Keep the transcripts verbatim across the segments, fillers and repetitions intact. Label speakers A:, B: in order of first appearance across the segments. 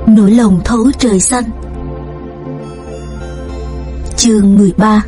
A: Nỗi lòng thấu trời xanh. Chương mười ba.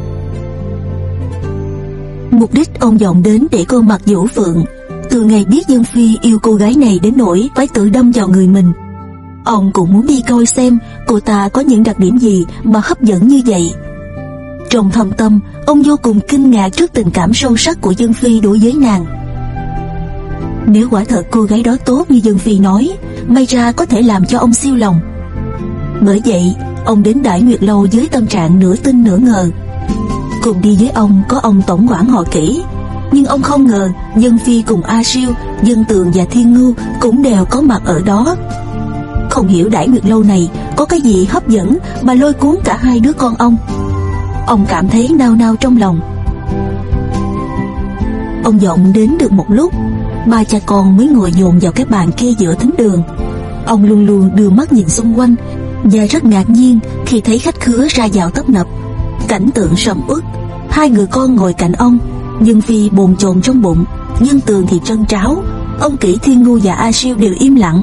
A: Mục đích ông Vọng đến để cô Mặc Vũ Phượng. Từ ngày biết Dân Phi yêu cô gái này đến nỗi phải tự đâm vào người mình, ông cũng muốn đi coi xem cô ta có những đặc điểm gì mà hấp dẫn như vậy. Trong thâm tâm, ông vô cùng kinh ngạc trước tình cảm sâu sắc của Dân Phi đối với nàng. Nếu quả thật cô gái đó tốt như Dân Phi nói, may ra có thể làm cho ông siêu lòng. Bởi vậy, ông đến Đại Nguyệt Lâu với tâm trạng nửa tin nửa ngờ. Cùng đi với ông có ông tổng quản họ Kỷ, nhưng ông không ngờ Dân Phi cùng A Siêu, Dân Tường và Thiên Ngưu cũng đều có mặt ở đó. Không hiểu Đại Nguyệt Lâu này có cái gì hấp dẫn mà lôi cuốn cả hai đứa con ông. Ông cảm thấy nao nao trong lòng. Ông Vọng đến được một lúc, ba cha con mới ngồi dồn vào cái bàn kia giữa thính đường. Ông luôn luôn đưa mắt nhìn xung quanh và rất ngạc nhiên khi thấy khách khứa ra vào tấp nập. Cảnh tượng sầm uất. Hai người con ngồi cạnh ông, Dân Phi bồn chồn trong bụng, Dân Tường thì trân tráo. Ông Kỷ, Thiên Ngưu và A Siêu đều im lặng.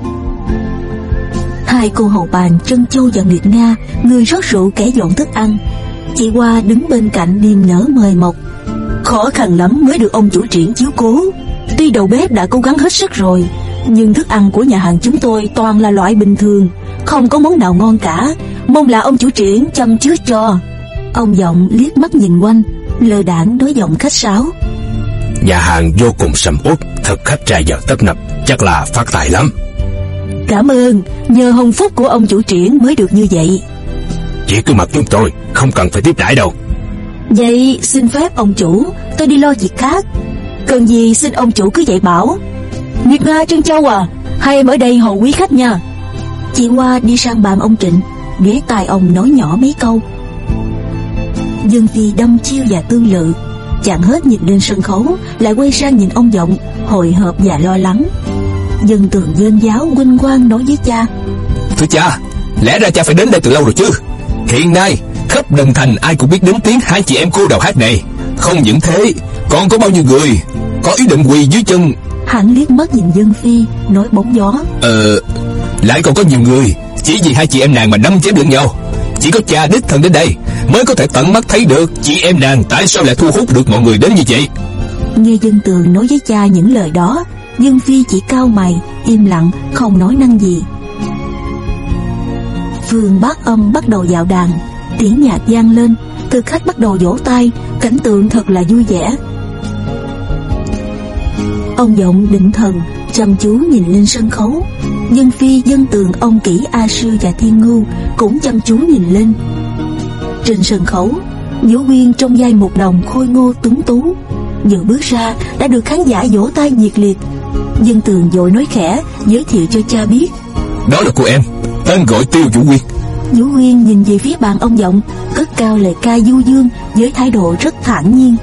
A: Hai cô hầu bàn Trân Châu và Nguyệt Nga, người rót rượu kẻ dọn thức ăn. Chị Hoa đứng bên cạnh niềm nở mời mọc. Khó khăn lắm mới được ông chủ triển chiếu cố. Tuy đầu bếp đã cố gắng hết sức rồi, nhưng thức ăn của nhà hàng chúng tôi toàn là loại bình thường, không có món nào ngon cả. Mong là ông chủ triển chăm trước cho. Ông Vọng liếc mắt nhìn quanh, lơ đãng nói giọng khách sáo.
B: Nhà hàng vô cùng sầm uất, thực khách ra vào tấp nập, chắc là phát tài lắm.
A: Cảm ơn, nhờ hồng phúc của ông chủ triển mới được như vậy.
B: Chỉ cứ mặc chúng tôi, không cần phải tiếp đãi đâu.
A: Vậy xin phép ông chủ, tôi đi lo việc khác. Cần gì xin ông chủ cứ dạy bảo. Nguyệt Nga, Trân Châu à, hai em ở đây hầu quý khách nha. Chị Hoa đi sang bàn ông Trịnh, ghé tai ông nói nhỏ mấy câu. Dân Phi đăm chiêu và tương lự, chàng hết nhìn lên sân khấu, lại quay sang nhìn ông Vọng, hồi hộp và lo lắng. Dân Tường dên giáo huynh quang nói với cha.
B: Thưa cha, lẽ ra cha phải đến đây từ lâu rồi chứ. Hiện nay khắp Đần Thành ai cũng biết đến tiếng hai chị em cô đầu hát này. Không những thế, còn có bao nhiêu người có ý định quỳ dưới chân.
A: Hắn liếc mắt nhìn Dân Phi, nói bóng gió.
B: Ờ, lại còn có nhiều người chỉ vì hai chị em nàng mà đâm chém lẫn nhau. Chỉ có cha đích thân đến đây mới có thể tận mắt thấy được chị em nàng tại sao lại thu hút được mọi người đến như vậy.
A: Nghe Dân Tường nói với cha những lời đó, Dân Phi chỉ cau mày, im lặng, không nói năng gì. Phương Bát Âm bắt đầu dạo đàn, tiếng nhạc vang lên, thực khách bắt đầu vỗ tay, cảnh tượng thật là vui vẻ. Ông Vọng định thần, chăm chú nhìn lên sân khấu. Dân Phi, Dân Tường, ông Kỷ, A Sư và Thiên Ngưu cũng chăm chú nhìn lên. Trên sân khấu, Vũ Huyên trong vai một đồng khôi ngô tuấn tú, vừa bước ra đã được khán giả vỗ tay nhiệt liệt. Dân Tường vội nói khẽ giới thiệu cho cha biết.
B: Đó là cô em, tên gọi Tiêu Vũ Huyên.
A: Vũ Huyên nhìn về phía bàn ông Vọng, cất cao lời ca du dương với thái độ rất thản nhiên.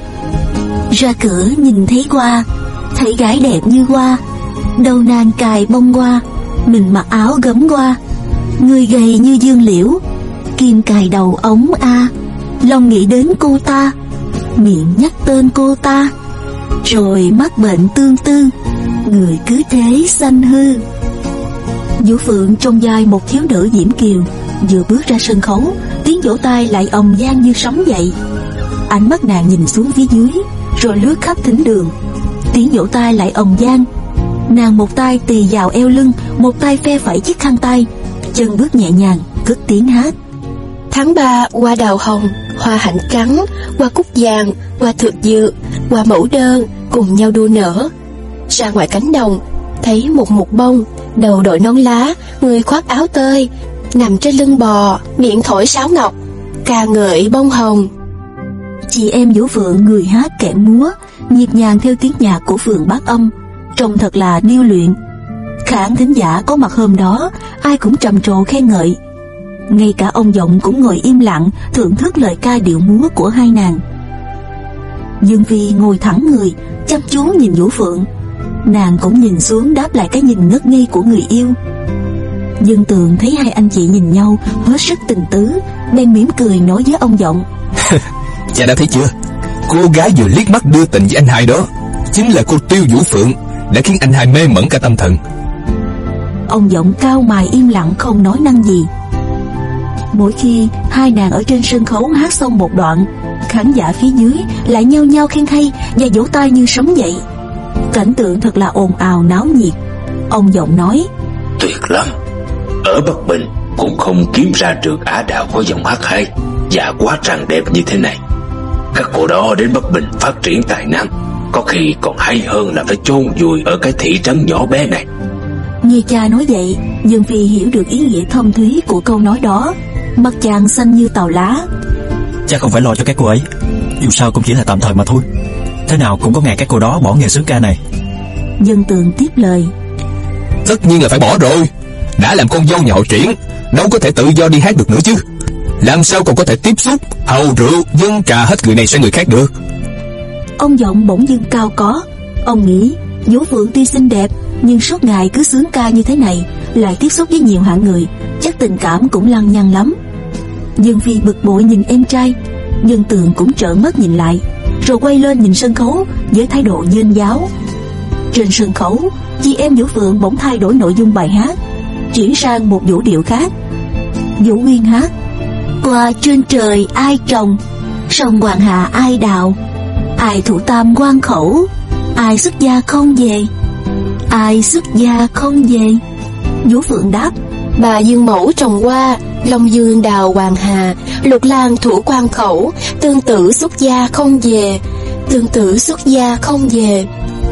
A: Ra cửa nhìn thấy hoa, thấy gái đẹp như hoa, đầu nàng cài bông hoa, mình mặc áo gấm hoa, người gầy như dương liễu, kim cài đầu ống a, lòng nghĩ đến cô ta, miệng nhắc tên cô ta, rồi mắc bệnh tương tư, người cứ thế sanh hư. Vũ Phượng trong vai một thiếu nữ diễm kiều, vừa bước ra sân khấu, tiếng vỗ tay lại ầm vang như sóng dậy. Ánh mắt nàng nhìn xuống phía dưới, rồi lướt khắp thính đường. Tiếng vỗ tay lại ầm vang. Nàng một tay tì vào eo lưng, một tay phe phẩy chiếc khăn tay, chân bước nhẹ nhàng, cất tiếng hát.
C: Tháng ba hoa đào hồng, hoa hạnh trắng, hoa cúc vàng, hoa thược dược, hoa mẫu đơn cùng nhau đua nở. Ra ngoài cánh đồng, thấy một mục bông, đầu đội nón lá, người khoác áo tơi, nằm trên lưng bò, miệng thổi sáo ngọc, ca ngợi bông hồng.
A: Chị em Vũ Phượng người hát kẻ múa, nhịp nhàng theo tiếng nhạc của Phượng Bát Âm, trông thật là điêu luyện. Khán thính giả có mặt hôm đó, ai cũng trầm trồ khen ngợi. Ngay cả ông Vọng cũng ngồi im lặng thưởng thức lời ca điệu múa của hai nàng. Dương Phi ngồi thẳng người, chăm chú nhìn Vũ Phượng. Nàng cũng nhìn xuống đáp lại cái nhìn ngất ngây của người yêu. Dân Tường thấy hai anh chị nhìn nhau hết sức tình tứ, bèn mỉm cười nói với ông Vọng.
B: Cha đã thấy chưa, cô gái vừa liếc mắt đưa tình với anh hai đó chính là cô Tiêu Vũ Phượng, đã khiến anh hai mê mẩn cả tâm thần.
A: Ông Giọng cao mày im lặng không nói năng gì. Mỗi khi hai nàng ở trên sân khấu hát xong một đoạn, khán giả phía dưới lại nhao nhao khen hay và vỗ tay như sấm dậy. Cảnh tượng thật là ồn ào náo nhiệt. Ông Giọng nói:
D: Tuyệt lắm. Ở Bắc Bình cũng không kiếm ra được ả đạo có giọng hát hay và quá tràn đẹp như thế này. Các cô đó đến Bắc Bình phát triển tài năng, có khi còn hay hơn là phải chôn vùi ở cái thị trấn nhỏ bé này.
A: Nghe cha nói vậy, Dương Phi hiểu được ý nghĩa thâm thúy của câu nói đó. Mặt chàng xanh như tàu lá.
E: Cha không phải lo cho các cô ấy, dù sao cũng chỉ là tạm thời mà thôi. Thế nào cũng có ngày các cô đó bỏ nghề sướng ca này.
A: Dân Tường tiếp lời:
B: Tất nhiên là phải bỏ rồi. Đã làm con dâu nhà họ Triển, đâu có thể tự do đi hát được nữa chứ. Làm sao còn có thể tiếp xúc, hầu rượu, dâng trà hết người này sang người khác được.
A: Ông Giọng bỗng dưng cao có. Ông nghĩ Vũ Phượng tuy xinh đẹp, nhưng suốt ngày cứ sướng ca như thế này, lại tiếp xúc với nhiều hạng người, chắc tình cảm cũng lăng nhăng lắm. Dương Phi bực bội nhìn em trai. Dân Tường cũng trợn mắt nhìn lại, rồi quay lên nhìn sân khấu với thái độ nhênh giáo. Trên sân khấu, chị em Vũ Phượng bỗng thay đổi nội dung bài hát, chuyển sang một vũ điệu khác. Vũ Nguyên hát: Qua trên trời ai trồng, sông Hoàng Hà ai đào, ai thủ tam quan khẩu, ai xuất gia không về, ai xuất gia không về. Vũ Phượng đáp:
C: Bà Dương Mẫu trồng hoa, Long Dương đào Hoàng Hà, Lục Lan thủ quan khẩu, tương tự xuất gia không về, tương tự xuất gia không về.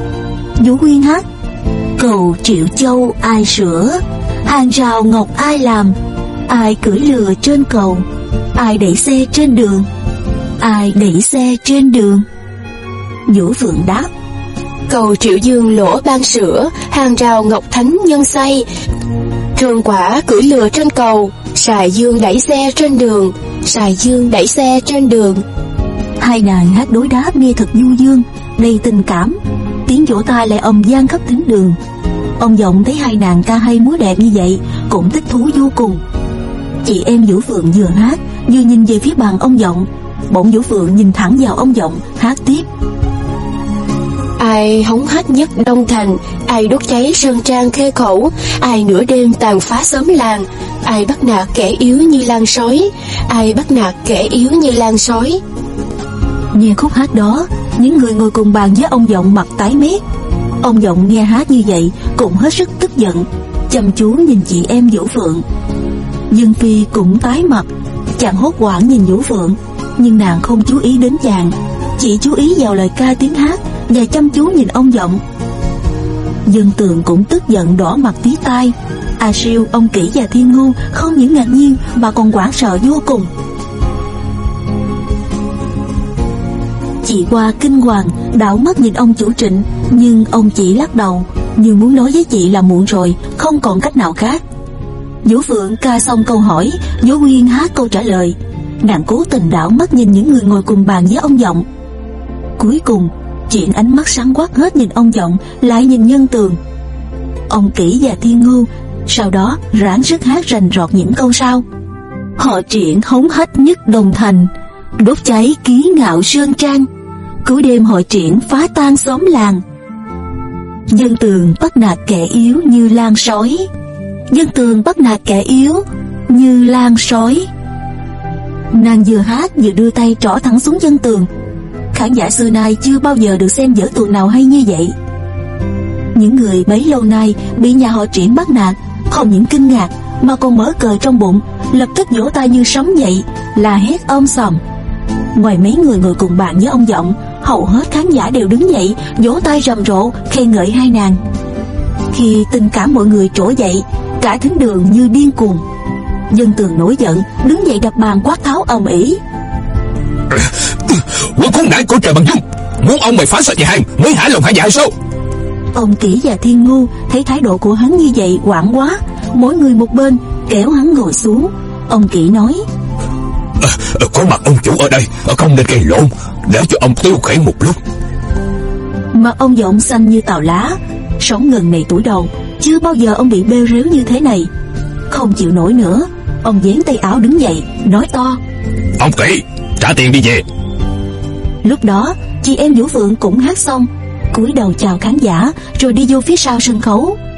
A: Vũ Nguyên hát: Cầu Triệu Châu ai sửa, hàng rào ngọc ai làm, ai cưỡi lừa trên cầu, ai đẩy xe trên đường, ai đẩy xe trên đường. Vũ Phượng đáp:
C: Cầu Triệu Dương lỗ ban sữa, hàng rào ngọc thánh nhân xây, trường quả cưỡi lừa trên cầu, Sài Dương đẩy xe trên đường, Sài Dương đẩy xe trên đường.
A: Hai nàng hát đối đáp nghe thật du dương, đầy tình cảm. Tiếng vỗ tay lại ầm vang khắp thính đường. Ông Giọng thấy hai nàng ca hay múa đẹp như vậy cũng thích thú vô cùng. Chị em Vũ Phượng vừa hát vừa nhìn về phía bàn ông Giọng. Bỗng Vũ Phượng nhìn thẳng vào ông Giọng hát tiếp:
C: Ai hống hách nhất Đông Thành, ai đốt cháy sơn trang Khê Khẩu, ai nửa đêm tàn phá xóm làng, ai bắt nạt kẻ yếu như lan sói, ai bắt nạt kẻ yếu như lan sói.
A: Nghe khúc hát đó, những người ngồi cùng bàn với ông Giọng mặt tái mét. Ông Giọng nghe hát như vậy cũng hết sức tức giận, chăm chú nhìn chị em Vũ Phượng. Dương Phi cũng tái mặt. Chàng hốt hoảng nhìn Vũ Phượng, nhưng nàng không chú ý đến chàng, chỉ chú ý vào lời ca tiếng hát và chăm chú nhìn ông Giọng. Dân Tường cũng tức giận đỏ mặt tía tai. A Siêu, ông Kỷ và Thiên Ngu không những ngạc nhiên mà còn hoảng sợ vô cùng. Chị Hoa kinh hoàng đảo mắt nhìn ông chủ Trịnh, nhưng ông chỉ lắc đầu, như muốn nói với chị là muộn rồi, không còn cách nào khác. Vũ Phượng ca xong câu hỏi, Vũ Nguyên hát câu trả lời. Nàng cố tình đảo mắt nhìn những người ngồi cùng bàn với ông Giọng. Cuối cùng, Trịnh ánh mắt sáng quắc hết nhìn ông Giọng, lại nhìn Nhân Tường. Ông Kỷ và Thiên Ngưu sau đó ráng sức hát rành rọt những câu sau: Họ Trịnh hống hách nhất Đồng Thành, đốt cháy ký ngạo sơn trang, cuối đêm họ Trịnh phá tan xóm làng. Dân Tường bắt nạt kẻ yếu như lan sói, Dân Tường bắt nạt kẻ yếu như lan sói. Nàng vừa hát vừa đưa tay trỏ thẳng xuống Dân Tường. Khán giả xưa nay chưa bao giờ được xem vở tuồng nào hay như vậy. Những người bấy lâu nay bị nhà họ Triển bắt nạt không những kinh ngạc mà còn mở cờ trong bụng, lập tức vỗ tay như sấm dậy, là hét om sòm. Ngoài mấy người ngồi cùng bàn với ông Giọng, hầu hết khán giả đều đứng dậy vỗ tay rầm rộ khen ngợi hai nàng. Khi tình cảm mọi người trỗi dậy, cả thính đường như điên cuồng. Dân Tường nổi giận đứng dậy đập bàn quát tháo ầm ĩ:
B: Quân khốn nạn của trời bằng dung, muốn ông mày phá sạch nhà hàng mới hả lòng hả dạ hay sao?
A: Ông Kỷ và Thiên Ngu thấy thái độ của hắn như vậy hoảng quá, mỗi người một bên kéo hắn ngồi xuống. Ông Kỷ nói:
B: à, có mặt ông chủ ở đây, không nên gây lộn, để cho ông tiêu khển một lúc.
A: Mà ông Giọng xanh như tàu lá, sống ngần này tuổi đầu, chưa bao giờ ông bị bêu rếu như thế này. Không chịu nổi nữa, ông vén tay áo đứng dậy nói to:
B: Ông Kỷ, trả tiền đi về.
A: Lúc đó chị em Vũ Phượng cũng hát xong, cúi đầu chào khán giả rồi đi vô phía sau sân khấu.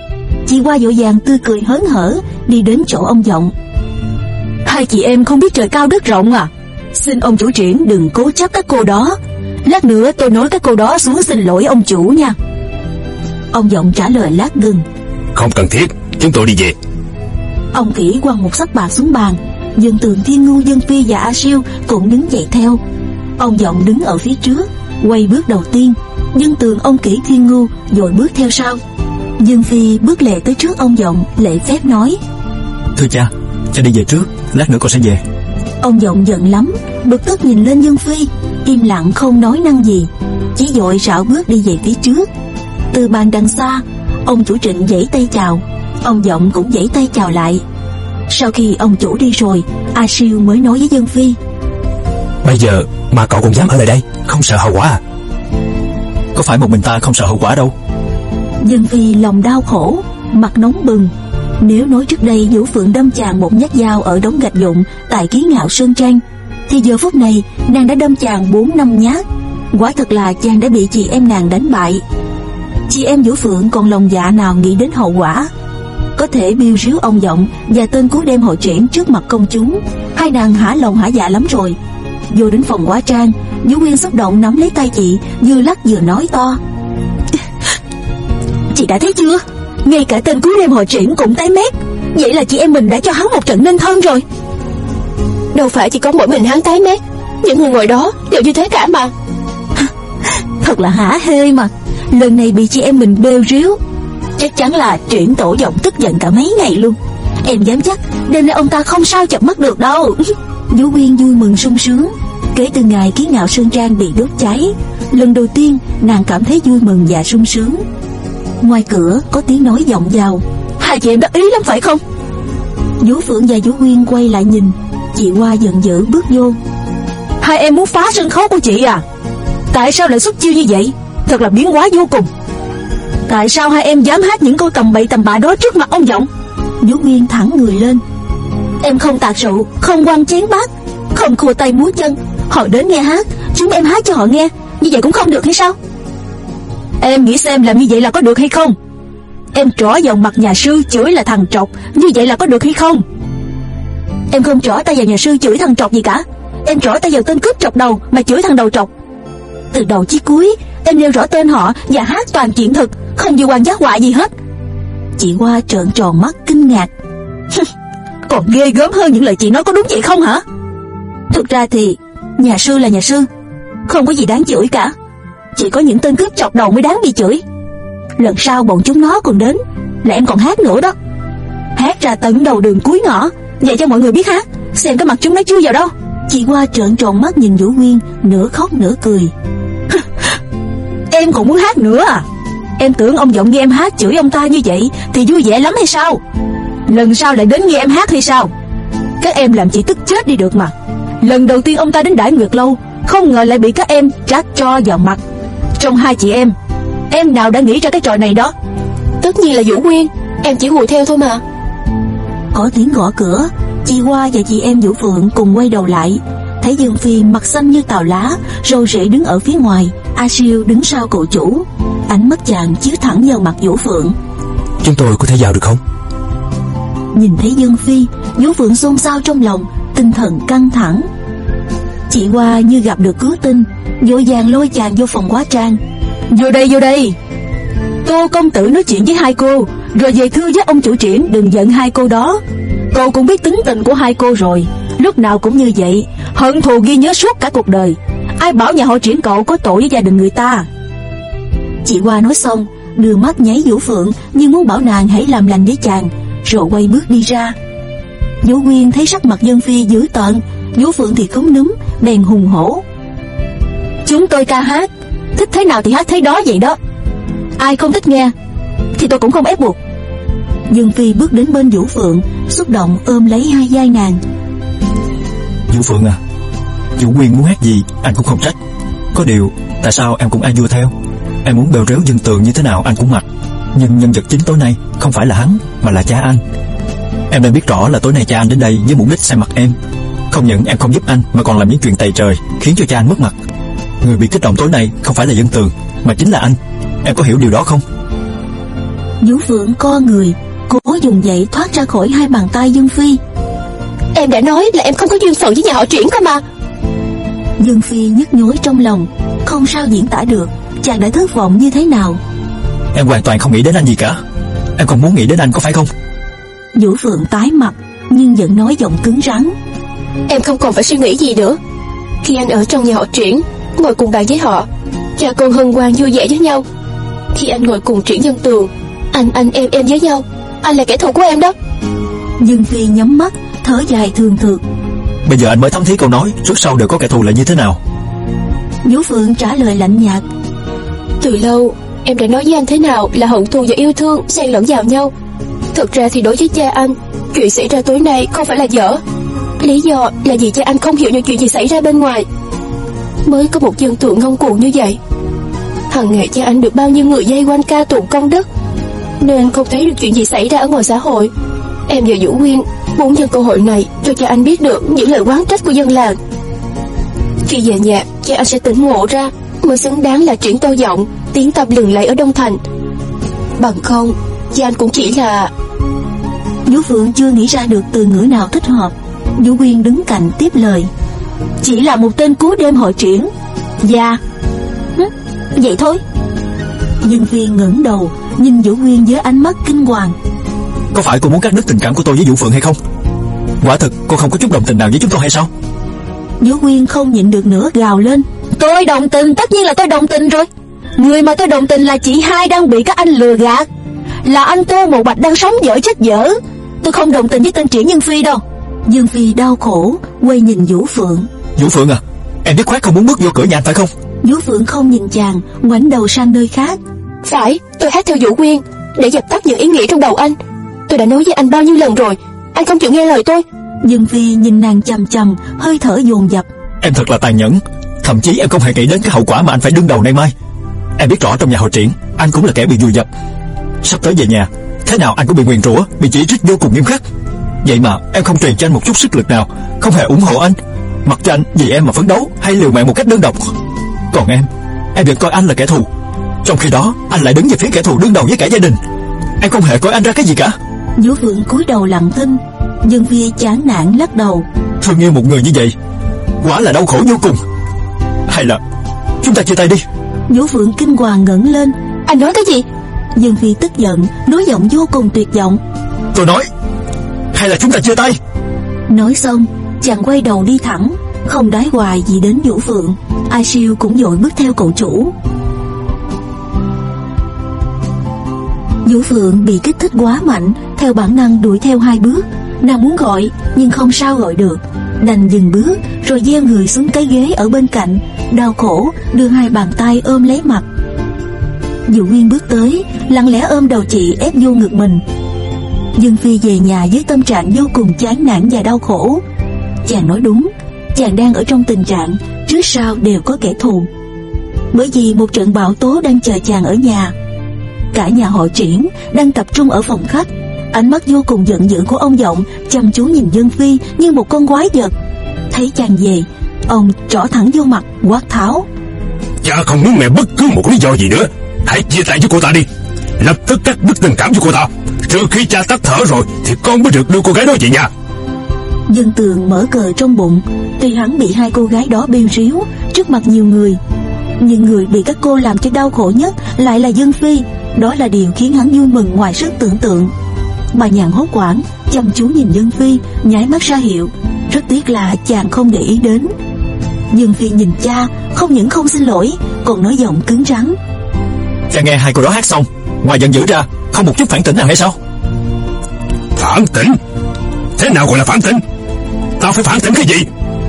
A: Chị Hoa vội vàng tươi cười hớn hở đi đến chỗ ông Vọng. Hai chị em không biết trời cao đất rộng à? Xin ông chủ triển đừng cố chấp các cô đó. Lát nữa tôi nói các cô đó xuống xin lỗi ông chủ nha. Ông Vọng trả lời lát gừng.
B: Không cần thiết, chúng tôi đi về.
A: Ông Kỷ quăng một sấp bạc xuống bàn. Dương Tường, Thiên Ngu, Dân Phi và A Siêu cũng đứng dậy theo. Ông Vọng đứng ở phía trước, quay bước đầu tiên. Dân Tường, ông Kỷ, Thiên Ngu rồi bước theo sau. Dương Phi bước lệ tới trước ông Vọng, lễ phép nói:
E: Thưa cha, cha đi về trước, lát nữa con sẽ về.
A: Ông Vọng giận lắm, bực tức nhìn lên Dương Phi, im lặng không nói năng gì, chỉ vội rảo bước đi về phía trước. Từ bàn đằng xa, ông chủ Trịnh giãy tay chào, ông Vọng cũng giãy tay chào lại. Sau khi ông chủ đi rồi, A Siêu mới nói với Dương Phi:
B: Bây giờ mà cậu còn dám ở lại đây, không sợ hậu quả à?
E: Có phải một mình ta không sợ hậu quả đâu.
A: Dương Phi lòng đau khổ, mặt nóng bừng. Nếu nói trước đây Vũ Phượng đâm chàng một nhát dao ở đống gạch vụn tại Ký Ngạo Sơn Trang, thì giờ phút này nàng đã đâm chàng bốn năm nhát. Quả thật là chàng đã bị chị em nàng đánh bại. Chị em Vũ Phượng còn lòng dạ nào nghĩ đến hậu quả. Có thể biêu ríu ông Vọng và tên cú đem hội triển trước mặt công chúng, hai nàng hả lòng hả dạ lắm rồi. Vô đến phòng hóa trang, Vũ Nguyên xúc động nắm lấy tay chị, vừa lắc vừa nói to: Chị đã thấy chưa? Ngay cả tên cú đem hội triển cũng tái mét. Vậy là chị em mình đã cho hắn một trận nên thân rồi.
C: Đâu phải chỉ có mỗi mình hắn tái mét, những người ngoài đó đều như thế cả mà.
A: Thật là hả hê mà. Lần này bị chị em mình bêu ríu, chắc chắn là Triển tổ Vọng tức giận cả mấy ngày luôn. Em dám chắc đêm nay ông ta không sao chợp mắt được đâu. Vũ Nguyên vui mừng sung sướng. Kể từ ngày Ký Ngạo Sơn Trang bị đốt cháy, lần đầu tiên nàng cảm thấy vui mừng và sung sướng. Ngoài cửa có tiếng nói vọng vào: Hai chị em đắc ý lắm phải không? Vũ Phượng và Vũ Nguyên quay lại nhìn. Chị Hoa giận dữ bước vô: Hai em muốn phá sân khấu của chị à? Tại sao lại xuất chiêu như vậy? Thật là biến hóa vô cùng. Tại sao hai em dám hát những câu tầm bậy tầm bạ đó trước mặt ông Vọng? Vũ Nguyên thẳng người lên: Em không tạt rượu, không quăng chén bát, không khua tay múa chân. Họ đến nghe hát, chúng em hát cho họ nghe, như vậy cũng không được hay sao? Em nghĩ xem làm như vậy là có được hay không? Em trỏ vào mặt nhà sư chửi là thằng trọc, như vậy là có được hay không? Em không trỏ tay vào nhà sư chửi thằng trọc gì cả. Em trỏ tay vào tên cướp trọc đầu mà chửi thằng đầu trọc. Từ đầu chí cuối em nêu rõ tên họ và hát toàn chuyện thực, không vô quan giác họa gì hết. Chị Hoa trợn tròn mắt kinh ngạc: Còn ghê gớm hơn những lời chị nói, có đúng vậy không hả? Thực ra thì nhà sư là nhà sư, không có gì đáng chửi cả. Chỉ có những tên cướp chọc đầu mới đáng bị chửi. Lần sau bọn chúng nó còn đến là em còn hát nữa đó. Hát ra tận đầu đường cuối ngõ, vậy cho mọi người biết hát, xem cái mặt chúng nó chui vào đâu. Chị Hoa trợn tròn mắt nhìn Vũ Nguyên, nửa khóc nửa cười: Em còn muốn hát nữa à? Em tưởng ông Vọng nghe em hát chửi ông ta như vậy thì vui vẻ lắm hay sao? Lần sau lại đến nghe em hát hay sao? Các em làm chị tức chết đi được mà. Lần đầu tiên ông ta đến Đại Nguyệt Lâu, không ngờ lại bị các em trát cho vào mặt. Trong hai chị em, em nào đã nghĩ ra cái trò này đó?
C: Tất nhiên là Vũ Nguyên, em chỉ hùa theo thôi mà.
A: Có tiếng gõ cửa. Chị Hoa và chị em Vũ Phượng cùng quay đầu lại, thấy Dương Phi mặt xanh như tàu lá, râu rễ đứng ở phía ngoài. A Siêu đứng sau cậu chủ, ánh mắt chàng chiếu thẳng vào mặt Vũ Phượng:
B: Chúng tôi có thể vào được không?
A: Nhìn thấy Dương Phi, Vũ Phượng xôn xao trong lòng, tinh thần căng thẳng. Chị Hoa như gặp được cứu tinh, vội vàng lôi chàng vô phòng hóa trang: Vô đây, vô đây. Tô công tử nói chuyện với hai cô, rồi về thưa với ông chủ Triển đừng giận hai cô đó. Cô cũng biết tính tình của hai cô rồi, lúc nào cũng như vậy, hận thù ghi nhớ suốt cả cuộc đời. Ai bảo nhà họ Triển cậu có tội với gia đình người ta? Chị Hoa nói xong, đưa mắt nháy Vũ Phượng như muốn bảo nàng hãy làm lành với chàng, rồi quay bước đi ra. Vũ Nguyên thấy sắc mặt Dương Phi dữ tợn, Vũ Phượng thì khúm núm, bèn hùng hổ: Chúng tôi ca hát, thích thế nào thì hát thế đó vậy đó. Ai không thích nghe thì tôi cũng không ép buộc. Dương Phi bước đến bên Vũ Phượng, xúc động ôm lấy hai vai nàng:
E: Vũ Phượng à, Vũ Nguyên muốn hát gì anh cũng không trách. Có điều tại sao em cũng ai vua theo? Em muốn bêu rếu Dân Tường như thế nào anh cũng mặc. Nhưng nhân vật chính tối nay không phải là hắn, mà là cha anh. Em nên biết rõ là tối nay cha anh đến đây với mục đích xem mặt em. Không những em không giúp anh mà còn làm những chuyện tày trời, khiến cho cha anh mất mặt. Người bị kích động tối nay không phải là Dân Tường, mà chính là anh. Em có hiểu điều đó không?
A: Vũ Phượng co người, cố dùng dậy thoát ra khỏi hai bàn tay Dương Phi.
C: Em đã nói là em không có duyên phận với nhà họ Triển cơ mà.
A: Dương Phi nhức nhối trong lòng, không sao diễn tả được chàng đã thất vọng như thế nào.
E: Em hoàn toàn không nghĩ đến anh gì cả. Em không muốn nghĩ đến anh, có phải không?
A: Vũ Phượng tái mặt nhưng vẫn nói giọng cứng rắn.
C: Em không còn phải suy nghĩ gì nữa. Khi anh ở trong nhà họ Triển, ngồi cùng bàn với họ, cha con hân hoan vui vẻ với nhau. Khi anh ngồi cùng Triển Dân Tường, anh anh em em với nhau, anh là kẻ thù của em đó.
A: Dương Phi nhắm mắt thở dài thường thượt.
E: Bây giờ anh mới thấm thía câu nói trước sau đều có kẻ thù là như thế nào.
A: Vũ Phượng trả lời lạnh nhạt.
C: Từ lâu em đã nói với anh thế nào là hận thù và yêu thương xen lẫn vào nhau. Thực ra thì đối với cha anh, chuyện xảy ra tối nay không phải là dở. Lý do là vì cha anh không hiểu những chuyện gì xảy ra bên ngoài, mới có một dân tượng ngông cuồng như vậy. Hằng ngày cha anh được bao nhiêu người vây quanh ca tụng công đức, nên không thấy được chuyện gì xảy ra ở ngoài xã hội. Em và Vũ Nguyên muốn nhân cơ hội này cho cha anh biết được những lời oán trách của dân làng. Khi về nhà, cha anh sẽ tỉnh ngộ ra, mới xứng đáng là Triển Tô Vọng tiếng tăm lừng lẫy ở Đông Thành. Bằng không, cha anh cũng chỉ là...
A: Vũ Phượng chưa nghĩ ra được từ ngữ nào thích hợp. Vũ Nguyên đứng cạnh tiếp lời. Chỉ là một tên cú đêm hội Triển. Dạ. Hứ, vậy thôi. Dương Phi ngẩng đầu nhìn Vũ Nguyên với ánh mắt kinh hoàng.
E: Có phải cô muốn cắt đứt tình cảm của tôi với Vũ Phượng hay không? Quả thực cô không có chút đồng tình nào với chúng tôi hay sao?
A: Vũ Nguyên không nhịn được nữa gào lên. Tôi đồng tình, tất nhiên là tôi đồng tình rồi. Người mà tôi đồng tình là chị hai đang bị các anh lừa gạt, là anh Tô Một Bạch đang sống dở chết dở. Tôi không đồng tình với tên Triển Nhân Phi đâu. Dương Phi đau khổ quay nhìn Vũ Phượng.
E: Vũ Phượng à, em dứt khoát không muốn bước vô cửa nhà anh phải không?
A: Vũ Phượng không nhìn chàng, ngoảnh đầu sang nơi khác.
C: Phải, tôi hát theo Vũ Nguyên để dập tắt những ý nghĩ trong đầu anh. Tôi đã nói với anh bao nhiêu lần rồi, anh không chịu nghe lời tôi.
A: Dương Phi nhìn nàng chằm chằm, hơi thở dồn dập.
E: Em thật là tàn nhẫn. Thậm chí em không hề nghĩ đến cái hậu quả mà anh phải đương đầu nay mai. Em biết rõ trong nhà họ Triển, anh cũng là kẻ bị vùi dập. Sắp tới về nhà, thế nào anh cũng bị nguyền rủa, bị chỉ trích vô cùng nghiêm khắc. Vậy mà em không truyền cho anh một chút sức lực nào, không hề ủng hộ anh, mặc cho anh vì em mà phấn đấu hay liều mạng một cách đơn độc. Còn em, em vẫn coi anh là kẻ thù. Trong khi đó, anh lại đứng về phía kẻ thù đương đầu với cả gia đình. Em không hề coi anh ra cái gì cả.
A: Vũ Phượng cúi đầu lặng thinh. Dương Phi chán nản lắc đầu.
E: Thương yêu một người như vậy quả là đau khổ vô cùng. Hay là chúng ta chia tay đi?
A: Vũ Phượng kinh hoàng ngẩng lên.
C: Anh nói cái gì?
A: Dương Phi tức giận, nói giọng vô cùng tuyệt vọng.
E: Tôi nói, hay là chúng ta chia tay?
A: Nói xong, chàng quay đầu đi thẳng, không đái hoài gì đến Vũ Phượng. Ai Siêu cũng vội bước theo cậu chủ. Vũ Phượng bị kích thích quá mạnh, theo bản năng đuổi theo hai bước. Nàng muốn gọi nhưng không sao gọi được, đành dừng bước rồi gieo người xuống cái ghế ở bên cạnh, đau khổ đưa hai bàn tay ôm lấy mặt. Vũ Nguyên bước tới, lặng lẽ ôm đầu chị ép vô ngực mình. Dương Phi về nhà với tâm trạng vô cùng chán nản và đau khổ. Chàng nói đúng, chàng đang ở trong tình trạng trước sau đều có kẻ thù. Bởi vì một trận bão tố đang chờ chàng ở nhà. Cả nhà họ Triển đang tập trung ở phòng khách. Ánh mắt vô cùng giận dữ của ông Vọng chăm chú nhìn Dương Phi như một con quái vật. Thấy chàng về, ông trỏ thẳng vô mặt quát tháo.
B: Cha không muốn mẹ bất cứ một lý do gì nữa. Hãy chia tay với cô ta đi, lập tức cắt đứt tình cảm với cô ta. Trừ khi cha tắt thở rồi thì con mới được đưa cô gái đó về nhà.
A: Dân Tường mở cờ trong bụng. Tuy hắn bị hai cô gái đó bêu ríu trước mặt nhiều người, nhưng người bị các cô làm cho đau khổ nhất lại là Dương Phi. Đó là điều khiến hắn vui mừng ngoài sức tưởng tượng. Bà Nhàn hốt hoảng chăm chú nhìn Dương Phi, nháy mắt ra hiệu. Rất tiếc là chàng không để ý đến. Dương Phi nhìn cha, không những không xin lỗi, còn nói giọng cứng rắn.
E: Cha nghe hai cô đó hát xong, ngoài giận dữ ra, không một chút phản tỉnh nào hay sao?
B: Phản tỉnh? Thế nào gọi là phản tỉnh? Tao phải phản tỉnh cái gì?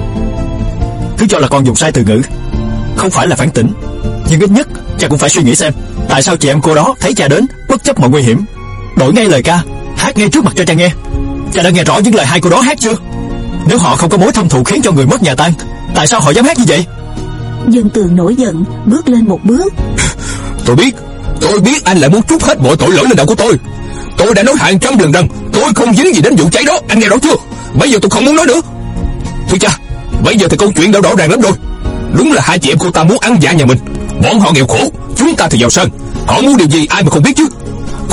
E: Cứ cho là con dùng sai từ ngữ, không phải là phản tỉnh, nhưng ít nhất cha cũng phải suy nghĩ xem tại sao chị em cô đó thấy cha đến bất chấp mọi nguy hiểm, đổi ngay lời ca, hát ngay trước mặt cho cha nghe. Cha đã nghe rõ những lời hai cô đó hát chưa? Nếu họ không có mối thâm thù khiến cho người mất nhà tan, tại sao họ dám hát như vậy?
A: Dương Tường nổi giận bước lên một bước.
B: Tôi biết, tôi biết anh lại muốn trút hết mọi tội lỗi lên đầu của tôi. Tôi đã nói hàng trăm lần rằng tôi không dính gì đến vụ cháy đó, anh nghe rõ chưa? Bây giờ tôi không muốn nói nữa. Thưa cha, bây giờ thì câu chuyện đã rõ ràng lắm rồi. Đúng là hai chị em cô ta muốn ăn dạ nhà mình. Bọn họ nghèo khổ, chúng ta thì giàu sang. Họ muốn điều gì ai mà không biết chứ.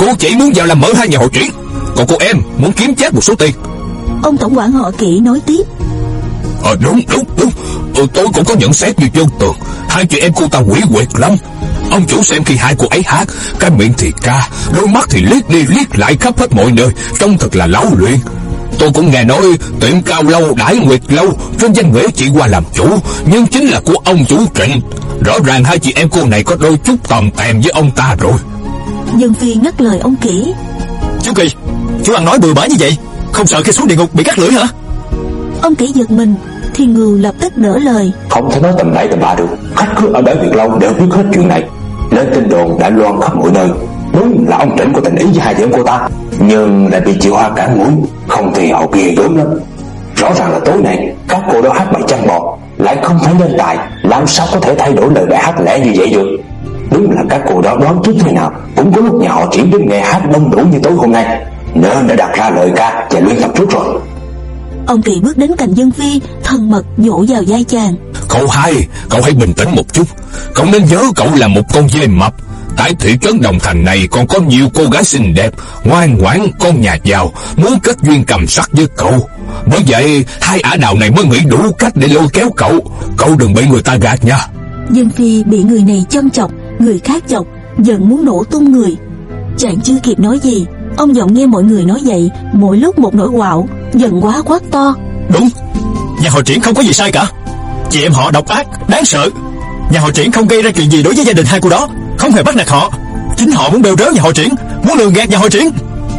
B: Cô chỉ muốn vào làm mở hai nhà họ Triển, còn cô em muốn kiếm chác một số tiền.
A: Ông tổng quản họ Kỵ nói tiếp.
B: Ờ đúng đúng đúng ừ, tôi cũng có nhận xét như Vân Tường. Hai chị em cô ta quỷ quyệt lắm. Ông chủ xem khi hai cô ấy hát, cái miệng thì ca, đôi mắt thì liếc đi liếc lại khắp hết mọi nơi, trông thật là lão luyện. Tôi cũng nghe nói tiệm Cao Lâu Đãi Nguyệt Lâu trên danh nghĩa chị qua làm chủ, nhưng chính là của ông chủ Trịnh. Rõ ràng hai chị em cô này có đôi chút tòm tèm với ông ta rồi.
A: Dương Phi ngắt lời ông Kỷ.
E: Chú Kỳ, chú ăn nói bừa bãi như vậy, không sợ khi xuống địa ngục bị cắt lưỡi hả?
A: Ông Kỷ giật mình, thì Ngưu lập tức đỡ lời.
D: Không thể nói tầm bậy tầm bạ được. Khách cứ ở Đãi Nguyệt Lâu đều biết hết chuyện này. Lên tin đồn đã loan khắp mọi nơi. Đúng là ông Trịnh có tình ý với hai chị em cô ta, nhưng lại bị chị Hoa cản mũi. Không thì họ ghê gớm lắm. Rõ ràng là tối nay các cô đó hát bài chăn bò, lại không phải lên tài, làm sao có thể thay đổi lời bài hát lẽ như vậy được. Đúng là các cô đó đoán trước thế nào cũng có lúc nhà họ Triển đến nghe hát đông đủ như tối hôm nay, nên đã đặt ra lời ca và luyện tập trước rồi.
A: Ông Kỵ bước đến cạnh Dương Phi, thân mật vỗ vào vai chàng.
B: Cậu hai, cậu hãy bình tĩnh một chút. Cậu nên nhớ cậu là một con dê mập. Tại thị trấn Đồng Thành này còn có nhiều cô gái xinh đẹp, ngoan ngoãn, con nhà giàu muốn kết duyên cầm sắc với cậu. Bởi vậy hai ả đào này mới nghĩ đủ cách để lôi kéo cậu. Cậu đừng bị người ta gạt nha.
A: Dương Phi bị người này châm chọc, người khác chọc, giận muốn nổ tung người. Chàng chưa kịp nói gì, ông giọng nghe mọi người nói vậy, mỗi lúc một nỗi quạo, giận quá quát to.
E: Đúng, nhà họ Triển không có gì sai cả. Chị em họ độc ác, đáng sợ. Nhà họ Triển không gây ra chuyện gì đối với gia đình hai cô đó, không hề bắt nạt họ. Chính họ muốn bêu rớ nhà họ Triển, muốn lừa gạt nhà họ Triển.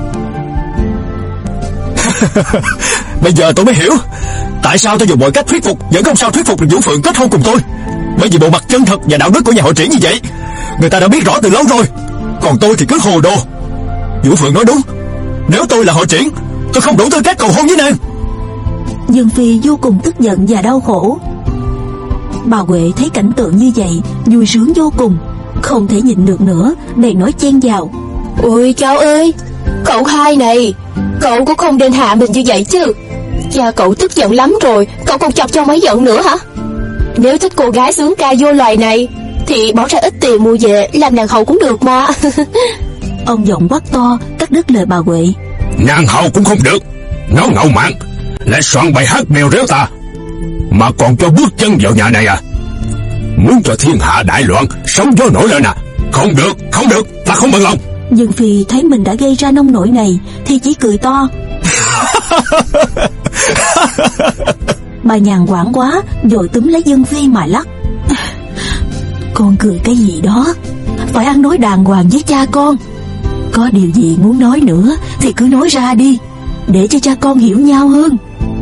E: Bây giờ tôi mới hiểu tại sao tôi dùng mọi cách thuyết phục vẫn không sao thuyết phục được Vũ Phượng kết hôn cùng tôi. Bởi vì bộ mặt chân thật và đạo đức của nhà họ Triển như vậy, người ta đã biết rõ từ lâu rồi. Còn tôi thì cứ hồ đồ. Vũ Phượng nói đúng, nếu tôi là họ Triển, tôi không đủ tư cách cầu hôn với nàng.
A: Dương Phi vô cùng tức giận và đau khổ. Bà Huệ thấy cảnh tượng như vậy, vui sướng vô cùng, không thể nhịn được nữa, bèn nói chen vào.
C: Ôi cháu ơi, cậu hai này, cậu cũng không nên hạ mình như vậy chứ. Cha cậu tức giận lắm rồi, cậu còn chọc cho mấy giận nữa hả? Nếu thích cô gái sướng ca vô loài này thì bỏ ra ít tiền mua về làm nàng hầu cũng được mà.
A: Ông giọng quát to cắt đứt lời bà Huệ.
B: Nàng hầu cũng không được, nó ngạo mạn, lại soạn bài hát bèo réo ta, mà còn cho bước chân vào nhà này à? Muốn cho thiên hạ đại loạn, sóng gió nổi lên à? Không được, không được, ta không bằng lòng.
A: Dương Phi thấy mình đã gây ra nông nổi này thì chỉ cười to. Bà nhàn quảng quá, vội túm lấy Dương Phi mà lắc. Con cười cái gì đó, phải ăn nói đàng hoàng với cha con. Có điều gì muốn nói nữa thì cứ nói ra đi, để cho cha con hiểu nhau hơn.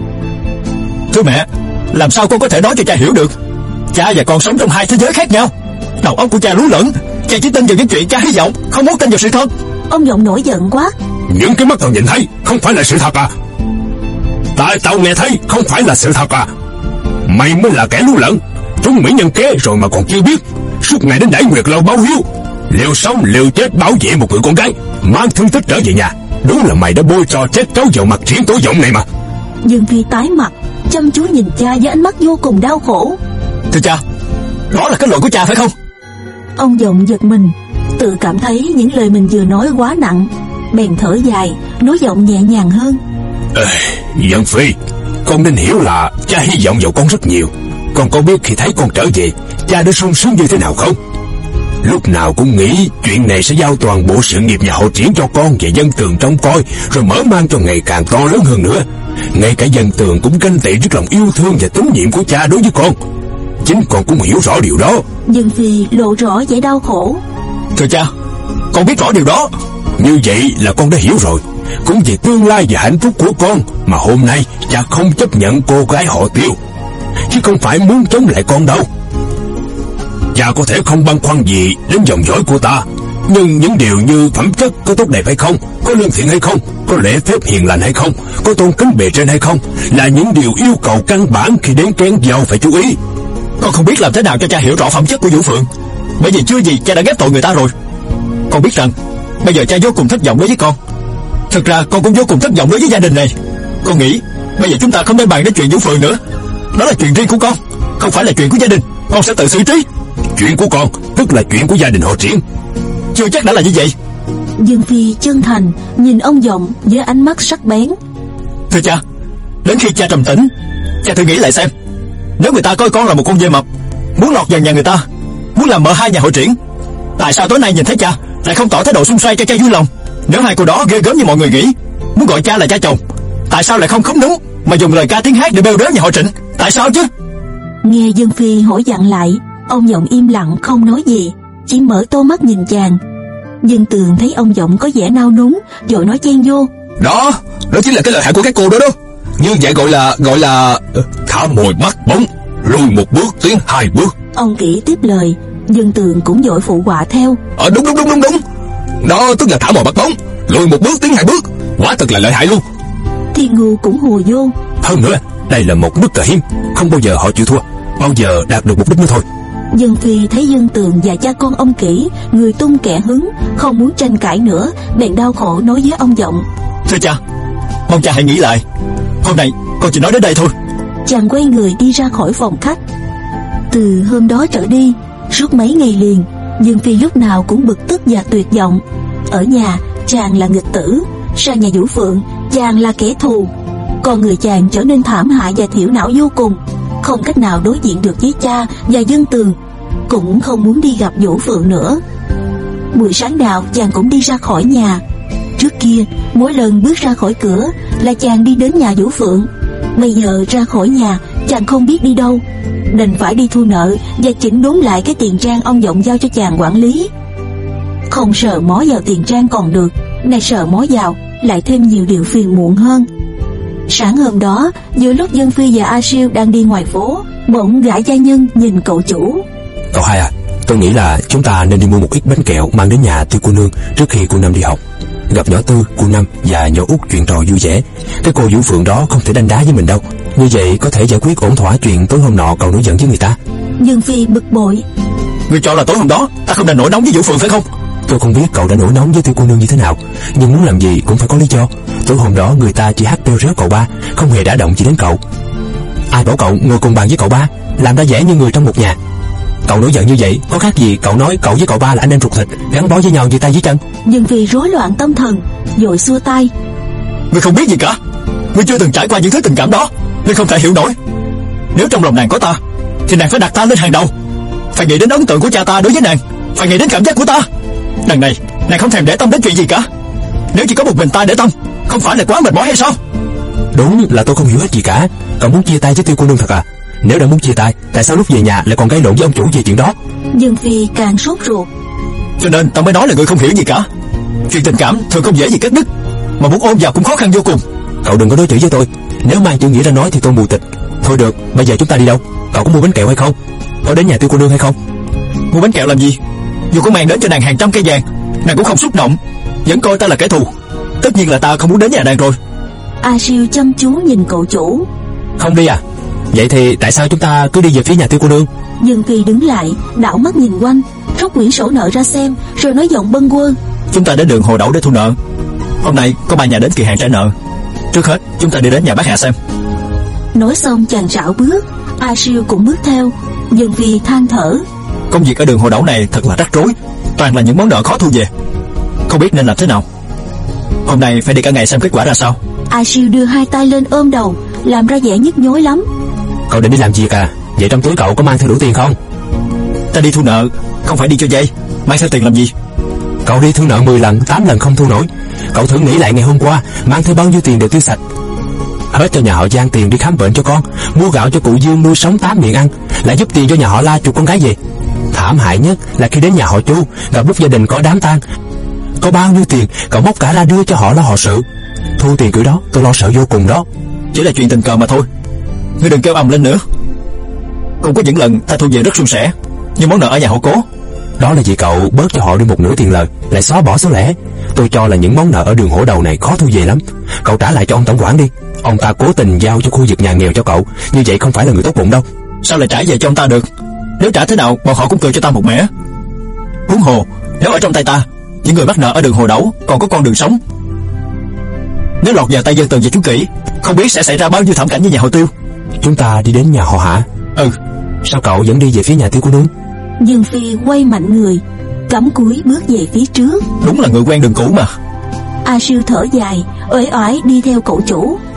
E: Thưa mẹ, làm sao con có thể nói cho cha hiểu được? Cha và con sống trong hai thế giới khác nhau. Đầu óc của cha lú lẫn, cha chỉ tin vào những chuyện cha hy vọng, không muốn tin vào sự thật.
A: Ông giọng nổi giận quá.
B: Những cái mắt tao nhìn thấy không phải là sự thật à? Tại tao nghe thấy không phải là sự thật à? Mày mới là kẻ lú lẫn, trúng mỹ nhân kế rồi mà còn chưa biết. Suốt ngày đến Đãi Nguyệt Lâu báo hiếu, liều sống liều chết bảo vệ một người con gái, mang thương tích trở về nhà. Đúng là mày đã bôi trò chết cáo vào mặt Triển Tổ Vọng này mà.
A: Dương Phi tái mặt, chăm chú nhìn cha với ánh mắt vô cùng đau khổ.
E: Thưa cha, đó là kết luận của cha phải không?
A: Ông giọng giật mình, tự cảm thấy những lời mình vừa nói quá nặng, bèn thở dài, nói giọng nhẹ nhàng hơn.
B: Ê, Vân Phi, con nên hiểu là cha hy vọng vào con rất nhiều. Con có biết khi thấy con trở về, cha đã sung sướng như thế nào không? Lúc nào cũng nghĩ chuyện này sẽ giao toàn bộ sự nghiệp nhà họ Triển cho con và Dân Tường trông coi, rồi mở mang cho ngày càng to lớn hơn nữa. Ngay cả Dân Tường cũng ganh tị trước lòng yêu thương và tín nhiệm của cha đối với con. Chính con cũng hiểu rõ điều đó.
A: Dương Phi lộ rõ vẻ đau khổ.
E: Thưa cha, con biết rõ điều đó.
B: Như vậy là con đã hiểu rồi. Cũng vì tương lai và hạnh phúc của con mà hôm nay cha không chấp nhận cô gái họ Tiêu, chứ không phải muốn chống lại con đâu. Cha có thể không băn khoăn gì đến dòng dõi của ta, nhưng những điều như phẩm chất có tốt đẹp hay không, có lương thiện hay không, có lễ phép hiền lành hay không, có tôn kính bề trên hay không, là những điều yêu cầu căn bản khi đến kén dao phải chú ý.
E: Con không biết làm thế nào cho cha hiểu rõ phẩm chất của Vũ Phượng, bởi vì chưa gì cha đã ghét tội người ta rồi. Con biết rằng bây giờ cha vô cùng thất vọng đối với con. Thực ra con cũng vô cùng thất vọng đối với gia đình này. Con nghĩ bây giờ chúng ta không nên bàn đến chuyện Vũ Phượng nữa. Đó là chuyện riêng của con, không phải là chuyện của gia đình. Con sẽ tự xử trí.
B: Chuyện của con tức là chuyện của gia đình họ Triển.
E: Chưa chắc đã là như vậy.
A: Dương Phi chân thành nhìn ông Giọng với ánh mắt sắc bén.
E: Thưa cha, đến khi cha trầm tĩnh, cha thử nghĩ lại xem, nếu người ta coi con là một con dê mập, muốn lọt vào nhà người ta, muốn làm mợ hai nhà hội triển, tại sao tối nay nhìn thấy cha lại không tỏ thái độ xung xoay cho cha vui lòng? Nếu hai cô đó ghê gớm như mọi người nghĩ, muốn gọi cha là cha chồng, tại sao lại không khống đúng mà dùng lời ca tiếng hát để bêu đớ nhà họ Trịnh? Tại sao chứ?
A: Nghe Dương Phi hỏi dặn lại, ông Giọng im lặng không nói gì, chỉ mở to mắt nhìn chàng. Dương Tường thấy ông Giọng có vẻ nao núng, vội nói chen vô.
B: Đó, đó chính là cái lợi hại của các cô đó đó. Như vậy gọi là gọi là thả mồi bắt bóng, lùi một bước tiến hai bước.
A: Ông Kỷ tiếp lời, Dương Tường cũng vội phụ họa theo.
B: Ờ đúng đúng đúng đúng đúng. Đó tức là thả mồi bắt bóng, lùi một bước tiến hai bước, quả thật là lợi hại luôn.
A: Thiên Ngu cũng hùa vô.
B: Hơn nữa, đây là một bức cờ hiếm, không bao giờ họ chịu thua, bao giờ đạt được mục đích nữa thôi.
A: Dương Phi thấy Dương Tường và cha con ông Kỷ người tung kẻ hứng, không muốn tranh cãi nữa, bèn đau khổ nói với ông Giọng.
E: Thưa cha, mong cha hãy nghĩ lại, hôm nay con chỉ nói đến đây thôi.
A: Chàng quay người đi ra khỏi phòng khách. Từ hôm đó trở đi, suốt mấy ngày liền, Dương Phi lúc nào cũng bực tức và tuyệt vọng. Ở nhà chàng là nghịch tử, sang nhà Vũ Phượng chàng là kẻ thù. Con người chàng trở nên thảm hại và thiểu não vô cùng, không cách nào đối diện được với cha và Dương Tường, cũng không muốn đi gặp Vũ Phượng nữa. Buổi sáng nào chàng cũng đi ra khỏi nhà. Trước kia mỗi lần bước ra khỏi cửa là chàng đi đến nhà Vũ Phượng. Bây giờ ra khỏi nhà chàng không biết đi đâu, đành phải đi thu nợ và chỉnh đốn lại cái tiền trang ông Giọng giao cho chàng quản lý. Không sờ mó vào tiền trang còn được, nay sờ mó vào lại thêm nhiều điều phiền muộn hơn. Sáng hôm đó, giữa lúc Dương Phi và A Siêu đang đi ngoài phố, bỗng gã gia nhân nhìn cậu chủ.
B: Cậu hai à, tôi nghĩ là chúng ta nên đi mua một ít bánh kẹo mang đến nhà Tiêu cô nương trước khi cô Năm đi học. Gặp nhỏ Tư, cô Năm và nhỏ Út chuyện trò vui vẻ. Cái cô Vũ Phượng đó không thể đánh đá với mình đâu. Như vậy có thể giải quyết ổn thỏa chuyện tối hôm nọ cậu nổi giận với người ta.
A: Dương Phi bực bội.
E: Ngươi cho là tối hôm đó ta không đã nổi nóng với Vũ Phượng phải không?
B: Tôi không biết cậu đã nổi nóng với Tiêu cô nương như thế nào, nhưng muốn làm gì cũng phải có lý do. Tối hôm đó người ta chỉ hát bêu réo cậu ba, không hề đả động gì đến cậu. Ai bảo cậu ngồi cùng bàn với cậu ba, làm ra vẻ như người trong một nhà. Cậu nổi giận như vậy có khác gì cậu nói cậu với cậu ba là anh em ruột thịt, gắn bó với nhau như tay với chân.
A: Dương Phi rối loạn tâm thần, vội xua tay.
E: Ngươi không biết gì cả, ngươi chưa từng trải qua những thứ tình cảm đó nên không thể hiểu nổi. Nếu trong lòng nàng có ta thì nàng phải đặt ta lên hàng đầu, phải nghĩ đến ấn tượng của cha ta đối với nàng, phải nghĩ đến cảm giác của ta. Đằng này nàng không thèm để tâm đến chuyện gì cả. Nếu chỉ có một mình ta để tâm, không phải là quá mệt mỏi hay sao?
B: Đúng là tôi không hiểu hết gì cả. Cậu muốn chia tay với Tiêu cô nương thật à? Nếu đã muốn chia tay, tại sao lúc về nhà lại còn gây lộn với ông chủ về chuyện đó?
A: Dương Phi càng sốt ruột.
E: Cho nên ta mới nói là ngươi không hiểu gì cả. Chuyện tình cảm thường không dễ gì cắt đứt, mà muốn ôm vào cũng khó khăn vô cùng.
B: Cậu đừng có đối chữ với tôi. Nếu mang chữ nghĩa ra nói thì tôi mù tịch. Thôi được, bây giờ chúng ta đi đâu? Cậu có mua bánh kẹo hay không? Có đến nhà Tiêu cô nương hay không?
E: Mua bánh kẹo làm gì? Dù có mang đến cho nàng hàng trăm cây vàng, nàng cũng không xúc động, vẫn coi ta là kẻ thù. Tất nhiên là ta không muốn đến nhà nàng rồi.
A: A Siêu chăm chú nhìn cậu chủ.
B: Không đi à? Vậy thì tại sao chúng ta cứ đi về phía nhà Tiêu cô nương?
A: Dương Phi đứng lại, đảo mắt nhìn quanh, rút quyển sổ nợ ra xem, rồi nói giọng bâng quơ.
E: Chúng ta đến đường Hồ Đậu để thu nợ. Hôm nay có ba nhà đến kỳ hạn trả nợ. Trước hết chúng ta đi đến nhà bác Hạ xem.
A: Nói xong chàng rảo bước, A Siêu cũng bước theo. Dương Phi than thở.
E: Công việc ở đường Hồ Đậu này thật là rắc rối, toàn là những món nợ khó thu về, không biết nên làm thế nào. Hôm nay phải đi cả ngày xem kết quả ra sao.
A: A Siêu đưa hai tay lên ôm đầu, làm ra vẻ nhức nhối lắm.
B: Cậu định đi làm gì cả? Vậy trong túi cậu có mang theo đủ tiền không?
E: Ta đi thu nợ, không phải đi cho vay. Mang theo tiền làm gì?
B: Cậu đi thu nợ mười lần, tám lần không thu nổi. Cậu thử nghĩ lại ngày hôm qua mang theo bao nhiêu tiền để tiêu sạch. Hết cho nhà họ Giang tiền đi khám bệnh cho con, mua gạo cho cụ Dương nuôi sống tám miệng ăn, lại giúp tiền cho nhà họ La chuộc con gái về. Thảm hại nhất là khi đến nhà họ Chu, gặp lúc gia đình có đám tang, có bao nhiêu tiền cậu móc cả ra đưa cho họ lo hậu sự. Thu tiền kiểu đó tôi lo sợ vô cùng đó.
E: Chỉ là chuyện tình cờ mà thôi, ngươi đừng kêu ầm lên nữa. Cũng có những lần ta thu về rất suôn sẻ, nhưng món nợ ở nhà họ Cố.
B: Đó là vì cậu bớt cho họ đi một nửa tiền lời, lại xóa bỏ số lẻ. Tôi cho là những món nợ ở đường Hổ Đầu này khó thu về lắm. Cậu trả lại cho ông tổng quản đi. Ông ta cố tình giao cho khu vực nhà nghèo cho cậu, như vậy không phải là người tốt bụng đâu.
E: Sao lại trả về cho ông ta được? Nếu trả thế nào bọn họ cũng cười cho ta một mẻ. Huống hồ nếu ở trong tay ta, những người mắc nợ ở đường Hồ Đẩu còn có con đường sống. Nếu lọt vào tay Dân Tường và chú Kỷ, không biết sẽ xảy ra bao nhiêu thảm cảnh với nhà họ Tiêu.
B: Chúng ta đi đến nhà họ Hạ.
E: Ừ.
B: Sao cậu vẫn đi về phía nhà Tiêu cô nương?
A: Dương Phi quay mạnh người. cắm cúi bước về phía trước.
E: Đúng là người quen đường cũ mà.
A: A Sư thở dài, uể oải đi theo cậu chủ.